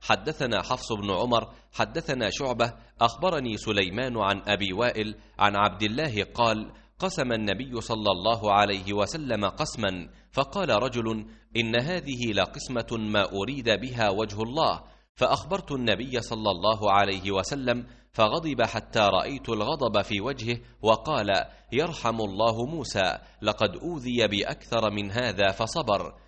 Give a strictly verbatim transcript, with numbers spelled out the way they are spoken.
حدثنا حفص بن عمر حدثنا شعبة أخبرني سليمان عن أبي وائل عن عبد الله قال: قسم النبي صلى الله عليه وسلم قسما، فقال رجل: إن هذه لقسمة ما أريد بها وجه الله، فأخبرت النبي صلى الله عليه وسلم فغضب حتى رأيت الغضب في وجهه، وقال: يرحم الله موسى، لقد أوذي بأكثر من هذا فصبر.